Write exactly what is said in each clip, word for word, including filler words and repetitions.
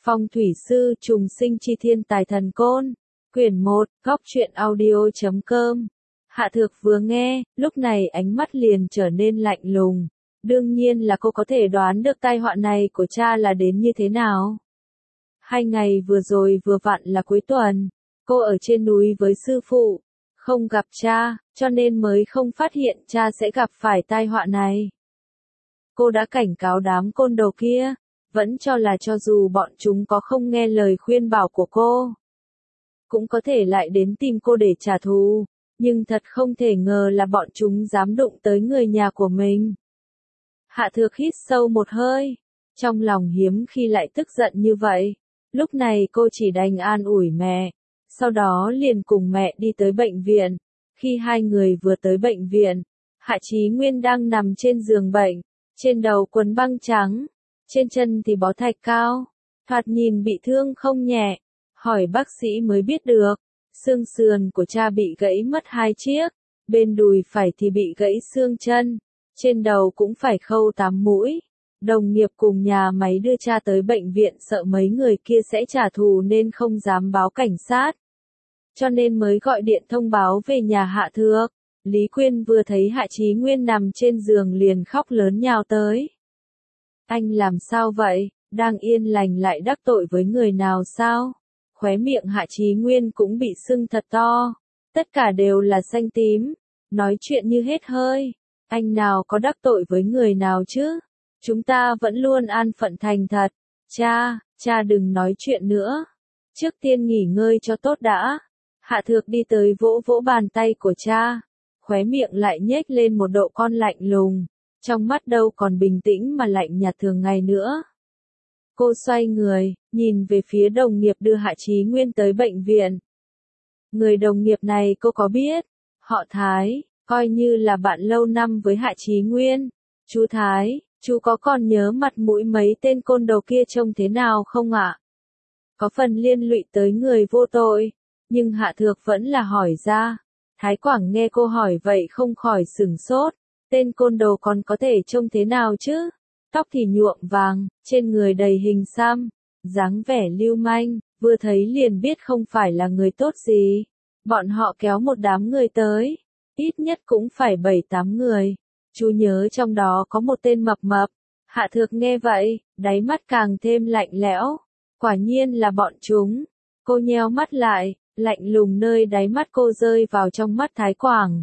Phong thủy sư trùng sinh chi thiên tài thần côn. Quyển một, góc truyện audio chấm com. Hạ Thược vừa nghe, lúc này ánh mắt liền trở nên lạnh lùng. Đương nhiên là cô có thể đoán được tai họa này của cha là đến như thế nào. Hai ngày vừa rồi vừa vặn là cuối tuần, cô ở trên núi với sư phụ, không gặp cha, cho nên mới không phát hiện cha sẽ gặp phải tai họa này. Cô đã cảnh cáo đám côn đồ kia, vẫn cho là cho dù bọn chúng có không nghe lời khuyên bảo của cô, cũng có thể lại đến tìm cô để trả thù, nhưng thật không thể ngờ là bọn chúng dám đụng tới người nhà của mình. Hạ Thược hít sâu một hơi, trong lòng hiếm khi lại tức giận như vậy. Lúc này cô chỉ đành an ủi mẹ, sau đó liền cùng mẹ đi tới bệnh viện. Khi hai người vừa tới bệnh viện, Hạ Chí Nguyên đang nằm trên giường bệnh, trên đầu quấn băng trắng, trên chân thì bó thạch cao, thoạt nhìn bị thương không nhẹ. Hỏi bác sĩ mới biết được, xương sườn của cha bị gãy mất hai chiếc, bên đùi phải thì bị gãy xương chân, trên đầu cũng phải khâu tám mũi. Đồng nghiệp cùng nhà máy đưa cha tới bệnh viện sợ mấy người kia sẽ trả thù nên không dám báo cảnh sát, cho nên mới gọi điện thông báo về nhà Hạ Thược. Lý Quyên vừa thấy Hạ Chí Nguyên nằm trên giường liền khóc lớn nhào tới. Anh làm sao vậy, đang yên lành lại đắc tội với người nào sao? Khóe miệng Hạ Chí Nguyên cũng bị sưng thật to, tất cả đều là xanh tím, nói chuyện như hết hơi. Anh nào có đắc tội với người nào chứ? Chúng ta vẫn luôn an phận thành thật. Cha, cha đừng nói chuyện nữa. Trước tiên nghỉ ngơi cho tốt đã. Hạ Thược đi tới vỗ vỗ bàn tay của cha, khóe miệng lại nhếch lên một độ con lạnh lùng, trong mắt đâu còn bình tĩnh mà lạnh nhạt thường ngày nữa. Cô xoay người, nhìn về phía đồng nghiệp đưa Hạ Chí Nguyên tới bệnh viện. Người đồng nghiệp này cô có biết, họ Thái, coi như là bạn lâu năm với Hạ Chí Nguyên. Chú Thái, chú có còn nhớ mặt mũi mấy tên côn đồ kia trông thế nào không ạ? Có phần liên lụy tới người vô tội, nhưng Hạ Thược vẫn là hỏi ra. Thái Quảng nghe cô hỏi vậy không khỏi sửng sốt, tên côn đồ còn có thể trông thế nào chứ? Tóc thì nhuộm vàng, trên người đầy hình xăm, dáng vẻ lưu manh, vừa thấy liền biết không phải là người tốt gì. Bọn họ kéo một đám người tới, ít nhất cũng phải bảy tám người. Chú nhớ trong đó có một tên mập mập. Hạ Thược nghe vậy, đáy mắt càng thêm lạnh lẽo. Quả nhiên là bọn chúng. Cô nheo mắt lại, lạnh lùng nơi đáy mắt cô rơi vào trong mắt Thái Quảng.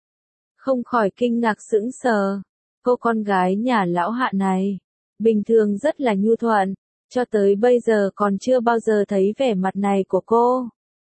Không khỏi kinh ngạc sững sờ. Cô con gái nhà lão Hạ này, bình thường rất là nhu thuận, cho tới bây giờ còn chưa bao giờ thấy vẻ mặt này của cô.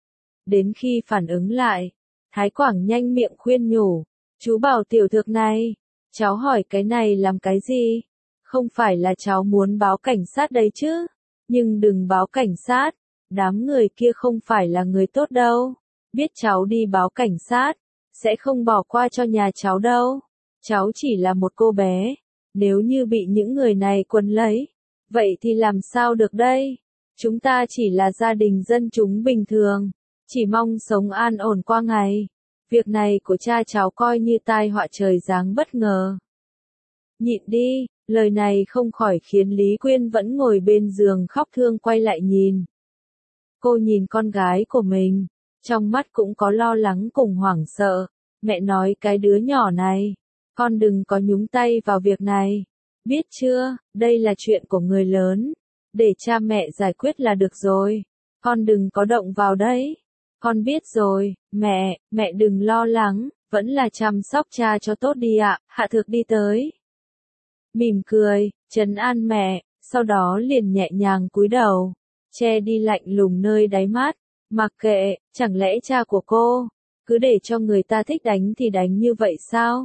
Đến khi phản ứng lại, Thái Quảng nhanh miệng khuyên nhủ, chú bảo tiểu Thược này, cháu hỏi cái này làm cái gì? Không phải là cháu muốn báo cảnh sát đấy chứ, nhưng đừng báo cảnh sát, đám người kia không phải là người tốt đâu, biết cháu đi báo cảnh sát, sẽ không bỏ qua cho nhà cháu đâu. Cháu chỉ là một cô bé, nếu như bị những người này quấn lấy, vậy thì làm sao được đây? Chúng ta chỉ là gia đình dân chúng bình thường, chỉ mong sống an ổn qua ngày. Việc này của cha cháu coi như tai họa trời giáng bất ngờ. Nhịn đi, lời này không khỏi khiến Lý Quyên vẫn ngồi bên giường khóc thương quay lại nhìn. Cô nhìn con gái của mình, trong mắt cũng có lo lắng cùng hoảng sợ. Mẹ nói cái đứa nhỏ này, con đừng có nhúng tay vào việc này, biết chưa, đây là chuyện của người lớn, để cha mẹ giải quyết là được rồi, con đừng có động vào đấy. Con biết rồi, mẹ, mẹ đừng lo lắng, vẫn là chăm sóc cha cho tốt đi ạ. Hạ Thược đi tới, mỉm cười, trấn an mẹ, sau đó liền nhẹ nhàng cúi đầu, che đi lạnh lùng nơi đáy mắt, mặc kệ, chẳng lẽ cha của cô, cứ để cho người ta thích đánh thì đánh như vậy sao?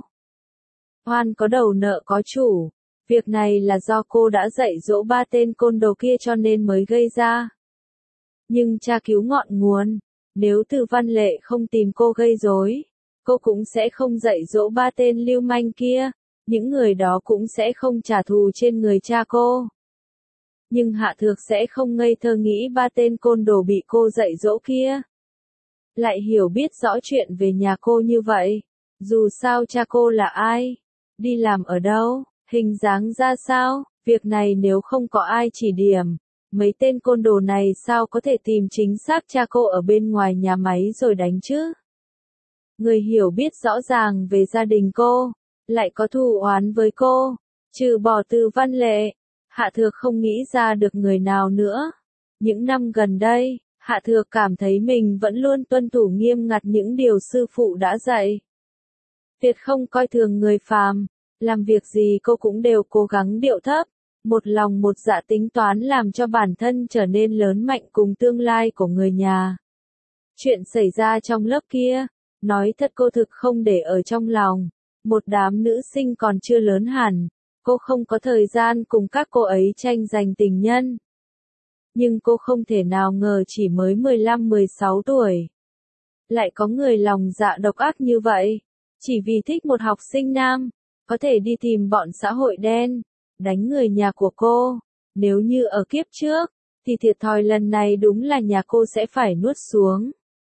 Oan có đầu nợ có chủ, việc này là do cô đã dạy dỗ ba tên côn đồ kia cho nên mới gây ra. Nhưng tra cứu ngọn nguồn, nếu Từ Văn Lệ không tìm cô gây rối, cô cũng sẽ không dạy dỗ ba tên lưu manh kia, những người đó cũng sẽ không trả thù trên người cha cô. Nhưng Hạ Thược sẽ không ngây thơ nghĩ ba tên côn đồ bị cô dạy dỗ kia lại hiểu biết rõ chuyện về nhà cô như vậy. Dù sao cha cô là ai, đi làm ở đâu, hình dáng ra sao, việc này nếu không có ai chỉ điểm, Mấy tên côn đồ này sao có thể tìm chính xác cha cô ở bên ngoài nhà máy rồi đánh chứ? Người hiểu biết rõ ràng về gia đình cô, lại có thù oán với cô, trừ bỏ Từ Văn Lệ, Hạ Thược không nghĩ ra được người nào nữa. Những năm gần đây, Hạ Thược cảm thấy mình vẫn luôn tuân thủ nghiêm ngặt những điều sư phụ đã dạy. Tuyệt không coi thường người phàm, làm việc gì cô cũng đều cố gắng điệu thấp, một lòng một dạ tính toán làm cho bản thân trở nên lớn mạnh cùng tương lai của người nhà. Chuyện xảy ra trong lớp kia, nói thật cô thực không để ở trong lòng, một đám nữ sinh còn chưa lớn hẳn, cô không có thời gian cùng các cô ấy tranh giành tình nhân. Nhưng cô không thể nào ngờ chỉ mới mười lăm mười sáu tuổi. Lại có người lòng dạ độc ác như vậy, chỉ vì thích một học sinh nam, có thể đi tìm bọn xã hội đen, đánh người nhà của cô. Nếu như ở kiếp trước, thì thiệt thòi lần này đúng là nhà cô sẽ phải nuốt xuống.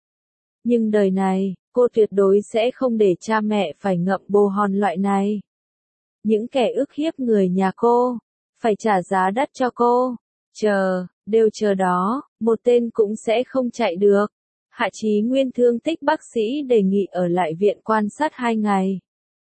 Nhưng đời này, cô tuyệt đối sẽ không để cha mẹ phải ngậm bồ hòn loại này. Những kẻ ức hiếp người nhà cô, phải trả giá đắt cho cô. Chờ, đều chờ đó, một tên cũng sẽ không chạy được. Hạ Chí Nguyên thương tích bác sĩ đề nghị ở lại viện quan sát hai ngày.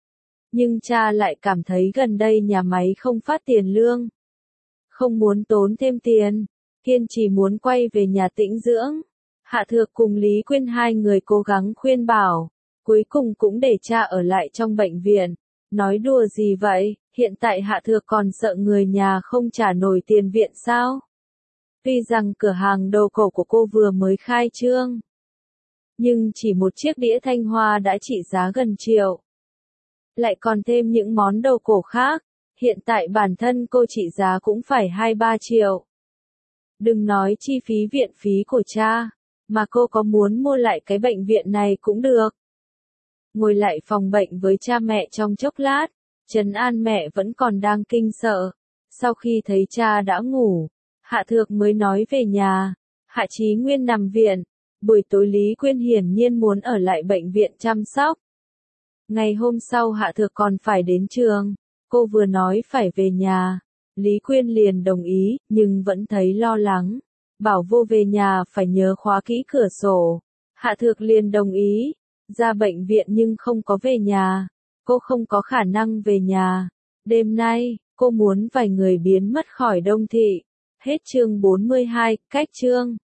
Nhưng cha lại cảm thấy gần đây nhà máy không phát tiền lương. Không muốn tốn thêm tiền, kiên trì muốn quay về nhà tĩnh dưỡng. Hạ Thược cùng Lý Quyên hai người cố gắng khuyên bảo, cuối cùng cũng để cha ở lại trong bệnh viện. Nói đùa gì vậy, hiện tại Hạ Thược còn sợ người nhà không trả nổi tiền viện sao? Tuy rằng cửa hàng đồ cổ của cô vừa mới khai trương, nhưng chỉ một chiếc đĩa Thanh Hoa đã trị giá gần triệu. Lại còn thêm những món đồ cổ khác, hiện tại bản thân cô trị giá cũng phải hai ba triệu. Đừng nói chi phí viện phí của cha, mà cô có muốn mua lại cái bệnh viện này cũng được. Ngồi lại phòng bệnh với cha mẹ trong chốc lát, trấn an mẹ vẫn còn đang kinh sợ. Sau khi thấy cha đã ngủ, Hạ Thược mới nói về nhà. Hạ Chí Nguyên nằm viện, buổi tối Lý Quyên hiển nhiên muốn ở lại bệnh viện chăm sóc. Ngày hôm sau Hạ Thược còn phải đến trường, cô vừa nói phải về nhà, Lý Quyên liền đồng ý, nhưng vẫn thấy lo lắng, bảo vô về nhà phải nhớ khóa kỹ cửa sổ. Hạ Thược liền đồng ý, ra bệnh viện nhưng không có về nhà, cô không có khả năng về nhà. Đêm nay, cô muốn vài người biến mất khỏi Đông Thị. Hết chương bốn mươi hai, cách chương.